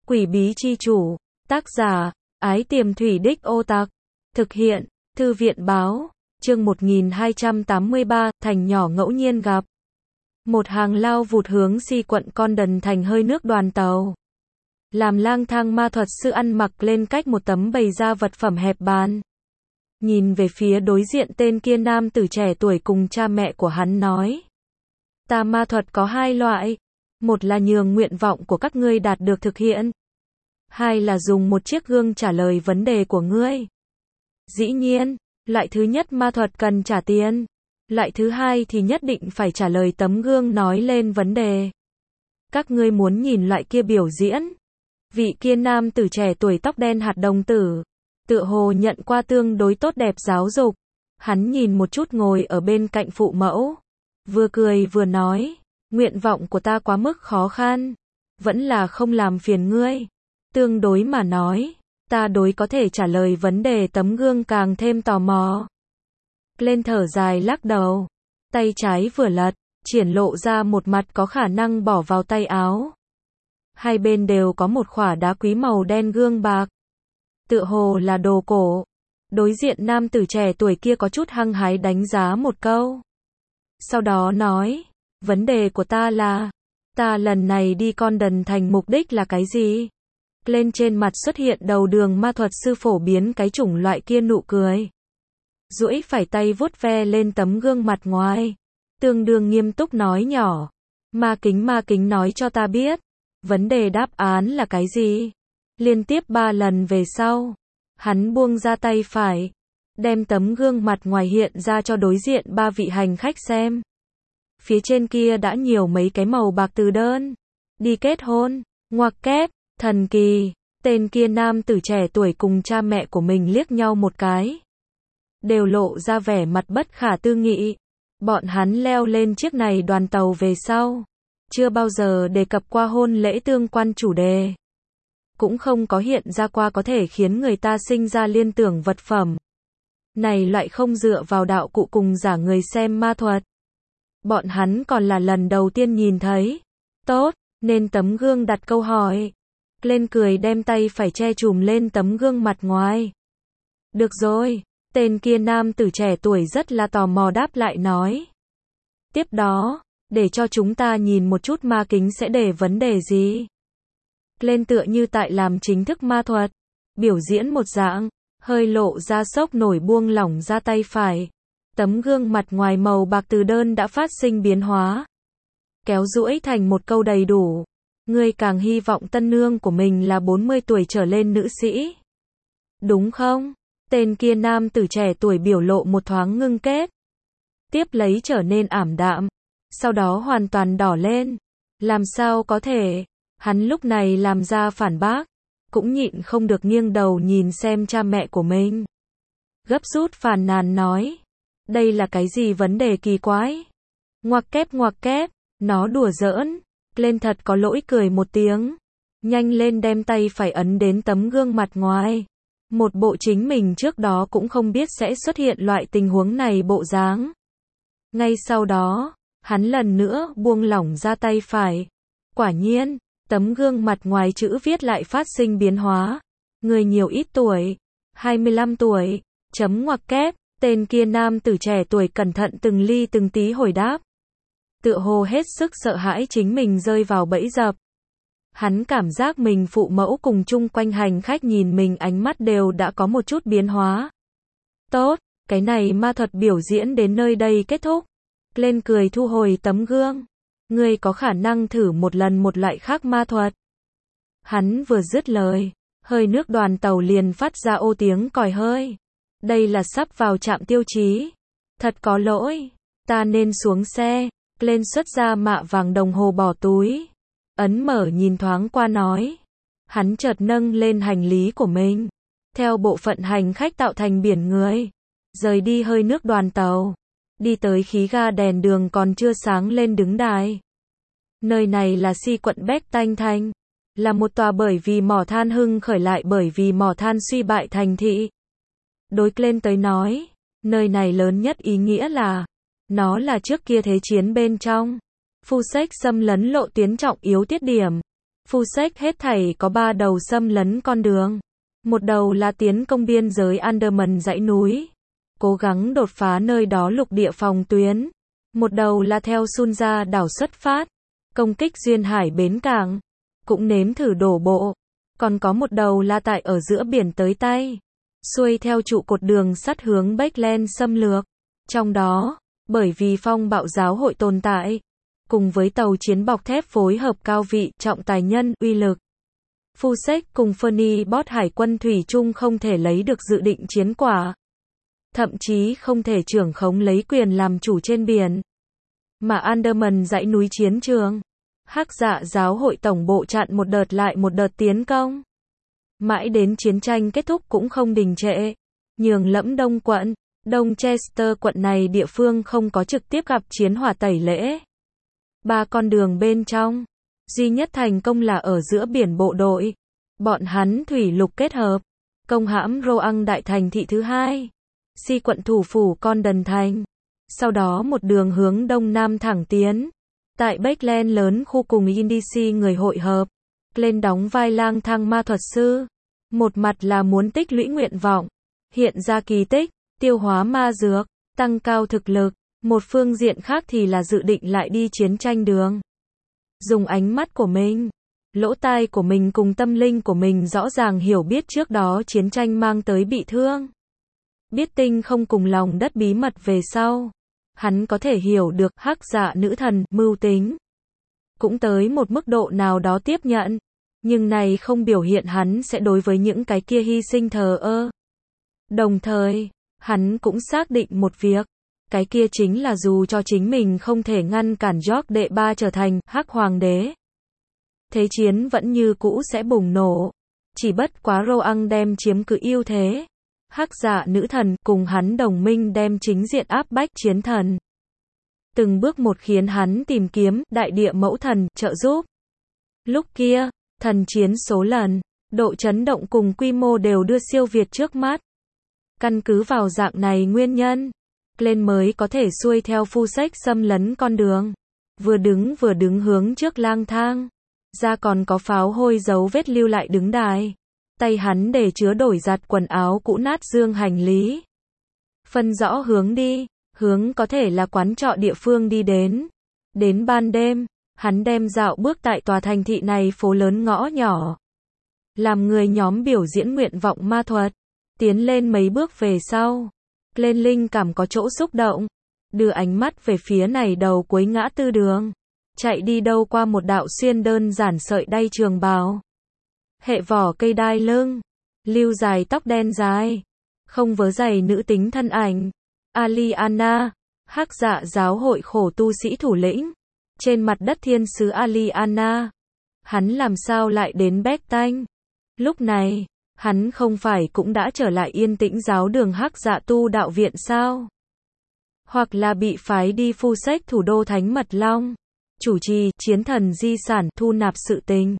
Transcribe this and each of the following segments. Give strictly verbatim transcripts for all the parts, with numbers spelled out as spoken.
Quỷ bí chi chủ, tác giả, Ái Tiềm Thủy Đích Ô Tạc, thực hiện, Thư viện báo, chương một nghìn hai trăm tám mươi ba, thành nhỏ ngẫu nhiên gặp. Một hàng lao vụt hướng si quận Condon thành hơi nước đoàn tàu. Làm lang thang ma thuật sư ăn mặc lên cách một tấm bày ra vật phẩm hẹp bàn. Nhìn về phía đối diện tên kia nam tử trẻ tuổi cùng cha mẹ của hắn nói. Ta ma thuật có hai loại. Một là nhường nguyện vọng của các ngươi đạt được thực hiện. Hai là dùng một chiếc gương trả lời vấn đề của ngươi. Dĩ nhiên, loại thứ nhất ma thuật cần trả tiền. Loại thứ hai thì nhất định phải trả lời tấm gương nói lên vấn đề. Các ngươi muốn nhìn loại kia biểu diễn. Vị kia nam tử trẻ tuổi tóc đen hạt đồng tử. Tựa hồ nhận qua tương đối tốt đẹp giáo dục. Hắn nhìn một chút ngồi ở bên cạnh phụ mẫu. Vừa cười vừa nói. Nguyện vọng của ta quá mức khó khăn. Vẫn là không làm phiền ngươi. Tương đối mà nói. Ta đối có thể trả lời vấn đề tấm gương càng thêm tò mò. Lên thở dài lắc đầu. Tay trái vừa lật. Triển lộ ra một mặt có khả năng bỏ vào tay áo. Hai bên đều có một khỏa đá quý màu đen gương bạc. Tựa hồ là đồ cổ. Đối diện nam tử trẻ tuổi kia có chút hăng hái đánh giá một câu. Sau đó nói. Vấn đề của ta là. Ta lần này đi Condon thành mục đích là cái gì? Lên trên mặt xuất hiện đầu đường ma thuật sư phổ biến cái chủng loại kia nụ cười. Duỗi phải tay vuốt ve lên tấm gương mặt ngoài. Tương đương nghiêm túc nói nhỏ. Ma kính ma kính nói cho ta biết. Vấn đề đáp án là cái gì? Liên tiếp ba lần về sau. Hắn buông ra tay phải. Đem tấm gương mặt ngoài hiện ra cho đối diện ba vị hành khách xem. Phía trên kia đã nhiều mấy cái màu bạc từ đơn. Đi kết hôn. Ngoặc kép. Thần kỳ. Tên kia nam tử trẻ tuổi cùng cha mẹ của mình liếc nhau một cái. Đều lộ ra vẻ mặt bất khả tư nghị. Bọn hắn leo lên chiếc này đoàn tàu về sau. Chưa bao giờ đề cập qua hôn lễ tương quan chủ đề. Cũng không có hiện ra qua có thể khiến người ta sinh ra liên tưởng vật phẩm. Này loại không dựa vào đạo cụ cùng giả người xem ma thuật. Bọn hắn còn là lần đầu tiên nhìn thấy. Tốt, nên tấm gương đặt câu hỏi. Lên cười đem tay phải che chùm lên tấm gương mặt ngoài. Được rồi, tên kia nam tử trẻ tuổi rất là tò mò đáp lại nói. Tiếp đó, để cho chúng ta nhìn một chút ma kính sẽ để vấn đề gì. Lên tựa như tại làm chính thức ma thuật. Biểu diễn một dạng, hơi lộ ra sốc nổi buông lỏng ra tay phải. Tấm gương mặt ngoài màu bạc từ đơn đã phát sinh biến hóa. Kéo duỗi thành một câu đầy đủ. Ngươi càng hy vọng tân nương của mình là bốn mươi tuổi trở lên nữ sĩ. Đúng không? Tên kia nam tử trẻ tuổi biểu lộ một thoáng ngưng kết. Tiếp lấy trở nên ảm đạm. Sau đó hoàn toàn đỏ lên. Làm sao có thể? Hắn lúc này làm ra phản bác. Cũng nhịn không được nghiêng đầu nhìn xem cha mẹ của mình. Gấp rút phàn nàn nói. Đây là cái gì vấn đề kỳ quái? Ngoặc kép ngoặc kép. Nó đùa giỡn. Lên thật có lỗi cười một tiếng. Nhanh lên đem tay phải ấn đến tấm gương mặt ngoài. Một bộ chính mình trước đó cũng không biết sẽ xuất hiện loại tình huống này bộ dáng. Ngay sau đó, hắn lần nữa buông lỏng ra tay phải. Quả nhiên, tấm gương mặt ngoài chữ viết lại phát sinh biến hóa. Người nhiều ít tuổi? hai mươi lăm tuổi. Chấm ngoặc kép. Tên kia nam tử trẻ tuổi cẩn thận từng ly từng tí hồi đáp. Tựa hồ hết sức sợ hãi chính mình rơi vào bẫy dập. Hắn cảm giác mình phụ mẫu cùng chung quanh hành khách nhìn mình ánh mắt đều đã có một chút biến hóa. Tốt, cái này ma thuật biểu diễn đến nơi đây kết thúc. Lên cười thu hồi tấm gương. Ngươi có khả năng thử một lần một loại khác ma thuật. Hắn vừa dứt lời, hơi nước đoàn tàu liền phát ra ô tiếng còi hơi. Đây là sắp vào trạm tiêu chí. Thật có lỗi, ta nên xuống xe. Lên xuất ra mạ vàng đồng hồ bỏ túi. Ấn mở nhìn thoáng qua nói. Hắn chợt nâng lên hành lý của mình. Theo bộ phận hành khách tạo thành biển người. Rời đi hơi nước đoàn tàu. Đi tới khí ga đèn đường còn chưa sáng lên đứng đài. Nơi này là si quận Bách Tanh Thành. Là một tòa bởi vì mỏ than hưng khởi lại bởi vì mỏ than suy bại thành thị. Đối lên tới nói. Nơi này lớn nhất ý nghĩa là. Nó là trước kia thế chiến bên trong. Phu sách xâm lấn lộ tuyến trọng yếu tiết điểm. Fusek hết thảy có ba đầu xâm lấn con đường. Một đầu là tiến công biên giới Andaman dãy núi, cố gắng đột phá nơi đó lục địa phòng tuyến. Một đầu là theo Sunja đảo xuất phát, công kích duyên hải bến cảng, cũng nếm thử đổ bộ. Còn có một đầu là tại ở giữa biển tới tay, xuôi theo trụ cột đường sắt hướng Backland xâm lược. Trong đó, bởi vì phong bạo giáo hội tồn tại, cùng với tàu chiến bọc thép phối hợp cao vị, trọng tài nhân, uy lực, Fusek cùng Ferney Bot hải quân thủy chung không thể lấy được dự định chiến quả. Thậm chí không thể trưởng khống lấy quyền làm chủ trên biển. Mà Andaman dãy núi chiến trường, Hắc Dạ giáo hội tổng bộ chặn một đợt lại một đợt tiến công. Mãi đến chiến tranh kết thúc cũng không đình trệ. Nhường lẫm Đông quận, Đông Chester quận này địa phương không có trực tiếp gặp chiến hỏa tẩy lễ. Ba con đường bên trong, duy nhất thành công là ở giữa biển bộ đội. Bọn hắn thủy lục kết hợp, công hãm Roang đại thành thị thứ hai, Si quận thủ phủ con đần thành. Sau đó một đường hướng đông nam thẳng tiến. Tại Backland lớn khu cùng Indisi người hội hợp, lên đóng vai lang thang ma thuật sư. Một mặt là muốn tích lũy nguyện vọng, hiện ra kỳ tích, tiêu hóa ma dược, tăng cao thực lực. Một phương diện khác thì là dự định lại đi chiến tranh đường. Dùng ánh mắt của mình, lỗ tai của mình cùng tâm linh của mình rõ ràng hiểu biết trước đó chiến tranh mang tới bị thương. Biết tinh không cùng lòng đất bí mật về sau. Hắn có thể hiểu được Hắc Dạ nữ thần, mưu tính. Cũng tới một mức độ nào đó tiếp nhận. Nhưng này không biểu hiện hắn sẽ đối với những cái kia hy sinh thờ ơ. Đồng thời, hắn cũng xác định một việc. Cái kia chính là dù cho chính mình không thể ngăn cản York đệ ba trở thành Hắc Hoàng đế, thế chiến vẫn như cũ sẽ bùng nổ. Chỉ bất quá Roang đem chiếm cứ ưu thế. Hắc Dạ nữ thần cùng hắn đồng minh đem chính diện áp bách chiến thần. Từng bước một khiến hắn tìm kiếm đại địa mẫu thần trợ giúp. Lúc kia, thần chiến số lần, độ chấn động cùng quy mô đều đưa siêu việt trước mắt. Căn cứ vào dạng này nguyên nhân, lên mới có thể xuôi theo Fusek xâm lấn con đường. Vừa đứng vừa đứng hướng trước lang thang. Ra còn có pháo hôi dấu vết lưu lại đứng đài. Tay hắn để chứa đổi giặt quần áo cũ nát dương hành lý. Phân rõ hướng đi, hướng có thể là quán trọ địa phương đi đến. Đến ban đêm, hắn đem dạo bước tại tòa thành thị này phố lớn ngõ nhỏ. Làm người nhóm biểu diễn nguyện vọng ma thuật. Tiến lên mấy bước về sau. Lên linh cảm có chỗ xúc động. Đưa ánh mắt về phía này đầu cuối ngã tư đường. Chạy đi đâu qua một đạo xuyên đơn giản sợi đay trường bào. Hệ vỏ cây đai lưng. Lưu dài tóc đen dài. Không vớ giày nữ tính thân ảnh. Aliana. Hắc Dạ giáo hội khổ tu sĩ thủ lĩnh. Trên mặt đất thiên sứ Aliana. Hắn làm sao lại đến Bethany? Lúc này, hắn không phải cũng đã trở lại yên tĩnh giáo đường Hắc Dạ tu đạo viện sao? Hoặc là bị phái đi Fusek thủ đô Thánh Mật Long, chủ trì chiến thần di sản thu nạp sự tình.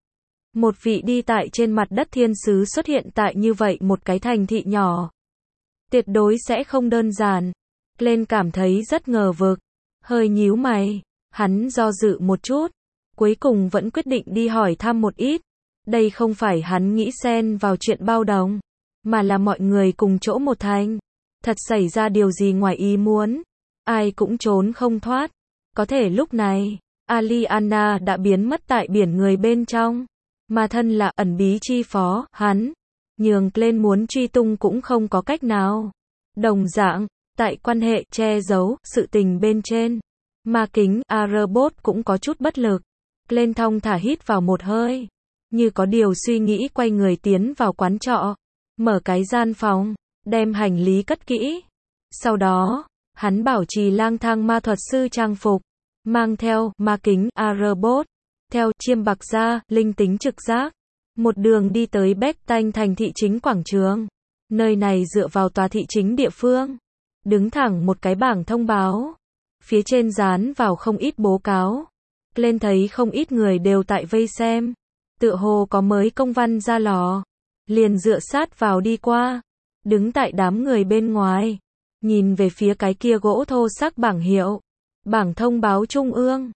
Một vị đi tại trên mặt đất thiên sứ xuất hiện tại như vậy một cái thành thị nhỏ. Tuyệt đối sẽ không đơn giản. Lên cảm thấy rất ngờ vực. Hơi nhíu mày. Hắn do dự một chút. Cuối cùng vẫn quyết định đi hỏi thăm một ít. Đây không phải hắn nghĩ xen vào chuyện bao đồng. Mà là mọi người cùng chỗ một thành. Thật xảy ra điều gì ngoài ý muốn. Ai cũng trốn không thoát. Có thể lúc này, Aliana đã biến mất tại biển người bên trong. Mà thân là ẩn bí chi phó, hắn, nhường lên muốn truy tung cũng không có cách nào. Đồng dạng, tại quan hệ che giấu sự tình bên trên, ma kính Arbot cũng có chút bất lực. Lên thong thả hít vào một hơi, như có điều suy nghĩ quay người tiến vào quán trọ, mở cái gian phòng, đem hành lý cất kỹ. Sau đó, hắn bảo trì lang thang ma thuật sư trang phục, mang theo ma kính Arbot, theo chiêm bạc da, linh tính trực giác, một đường đi tới Bethany thành thị chính quảng trường. Nơi này dựa vào tòa thị chính địa phương, đứng thẳng một cái bảng thông báo, phía trên dán vào không ít bố cáo. Lên thấy không ít người đều tại vây xem, tựa hồ có mới công văn ra lò, liền dựa sát vào đi qua, đứng tại đám người bên ngoài, nhìn về phía cái kia gỗ thô sắc bảng hiệu, bảng thông báo trung ương.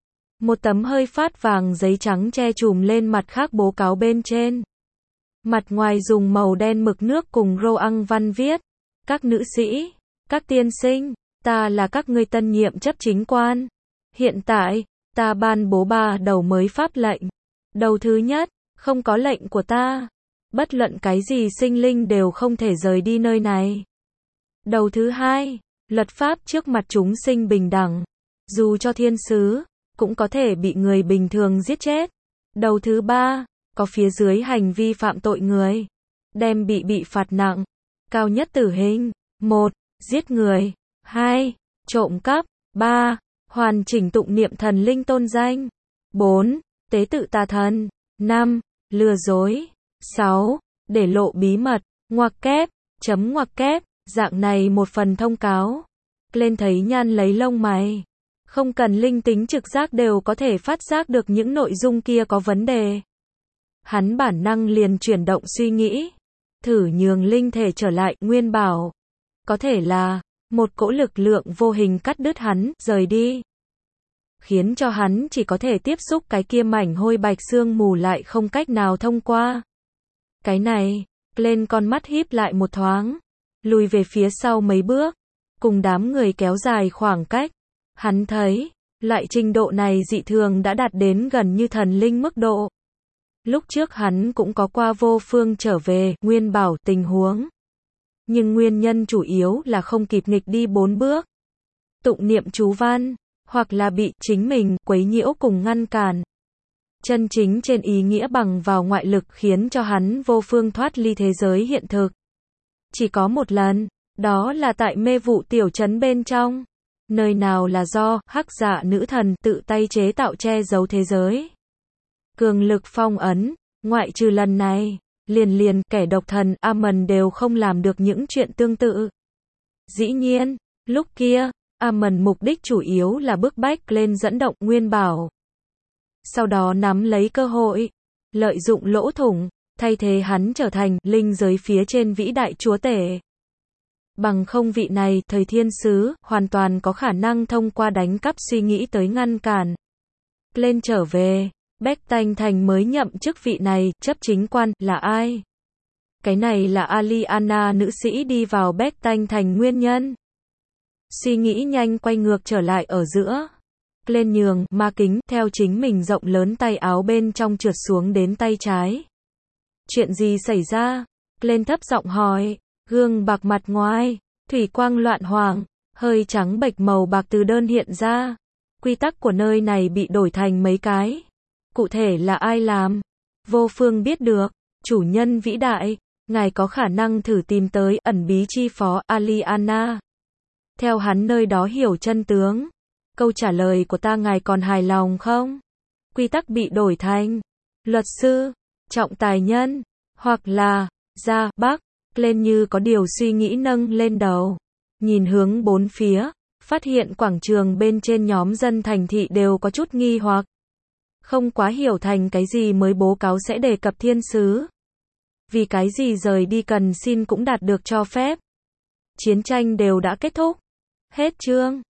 Một tấm hơi phát vàng giấy trắng che trùm lên mặt khác bố cáo bên trên. Mặt ngoài dùng màu đen mực nước cùng rô ăn văn viết. Các nữ sĩ, các tiên sinh, ta là các ngươi tân nhiệm chấp chính quan. Hiện tại, ta ban bố ba đầu mới pháp lệnh. Đầu thứ nhất, không có lệnh của ta. Bất luận cái gì sinh linh đều không thể rời đi nơi này. Đầu thứ hai, luật pháp trước mặt chúng sinh bình đẳng. Dù cho thiên sứ, cũng có thể bị người bình thường giết chết. Đầu thứ ba, có phía dưới hành vi phạm tội người, đem bị bị phạt nặng, cao nhất tử hình. Một, giết người. Hai, trộm cắp. Ba, hoàn chỉnh tụng niệm thần linh tôn danh. Bốn, tế tự tà thần. Năm, lừa dối. Sáu, để lộ bí mật. Ngoặc kép, chấm ngoặc kép, dạng này một phần thông cáo. Lên thấy Nhan lấy lông mày. Không cần linh tính trực giác đều có thể phát giác được những nội dung kia có vấn đề. Hắn bản năng liền chuyển động suy nghĩ. Thử nhường linh thể trở lại nguyên bảo. Có thể là, một cỗ lực lượng vô hình cắt đứt hắn, rời đi. Khiến cho hắn chỉ có thể tiếp xúc cái kia mảnh hôi bạch xương mù lại không cách nào thông qua. Cái này, lên con mắt híp lại một thoáng. Lùi về phía sau mấy bước. Cùng đám người kéo dài khoảng cách. Hắn thấy, loại trình độ này dị thường đã đạt đến gần như thần linh mức độ. Lúc trước hắn cũng có qua vô phương trở về, nguyên bảo tình huống. Nhưng nguyên nhân chủ yếu là không kịp nghịch đi bốn bước. Tụng niệm chú văn, hoặc là bị chính mình quấy nhiễu cùng ngăn cản. Chân chính trên ý nghĩa bằng vào ngoại lực khiến cho hắn vô phương thoát ly thế giới hiện thực. Chỉ có một lần, đó là tại mê vụ tiểu trấn bên trong. Nơi nào là do hắc dạ nữ thần tự tay chế tạo che giấu thế giới. Cường lực phong ấn, ngoại trừ lần này, liền liền kẻ độc thần Amon đều không làm được những chuyện tương tự. Dĩ nhiên, lúc kia, Amon mục đích chủ yếu là bức bách lên dẫn động nguyên bảo. Sau đó nắm lấy cơ hội, lợi dụng lỗ thủng, thay thế hắn trở thành linh giới phía trên vĩ đại chúa tể. Bằng không vị này, thời thiên sứ, hoàn toàn có khả năng thông qua đánh cắp suy nghĩ tới ngăn cản. Lên trở về, Bách Tanh Thành mới nhậm chức vị này, chấp chính quan, là ai? Cái này là Aliana nữ sĩ đi vào Bách Tanh Thành nguyên nhân. Suy nghĩ nhanh quay ngược trở lại ở giữa. Lên nhường, ma kính, theo chính mình rộng lớn tay áo bên trong trượt xuống đến tay trái. Chuyện gì xảy ra? Lên thấp giọng hỏi. Gương bạc mặt ngoài, thủy quang loạn hoàng, hơi trắng bệch màu bạc từ đơn hiện ra. Quy tắc của nơi này bị đổi thành mấy cái. Cụ thể là ai làm? Vô phương biết được. Chủ nhân vĩ đại, ngài có khả năng thử tìm tới ẩn bí chi phó Aliana. Theo hắn nơi đó hiểu chân tướng. Câu trả lời của ta ngài còn hài lòng không? Quy tắc bị đổi thành luật sư, trọng tài nhân, hoặc là gia Bắc. Lên như có điều suy nghĩ nâng lên đầu. Nhìn hướng bốn phía, phát hiện quảng trường bên trên nhóm dân thành thị đều có chút nghi hoặc. Không quá hiểu thành cái gì mới bố cáo sẽ đề cập thiên sứ. Vì cái gì rời đi cần xin cũng đạt được cho phép. Chiến tranh đều đã kết thúc. Hết chương.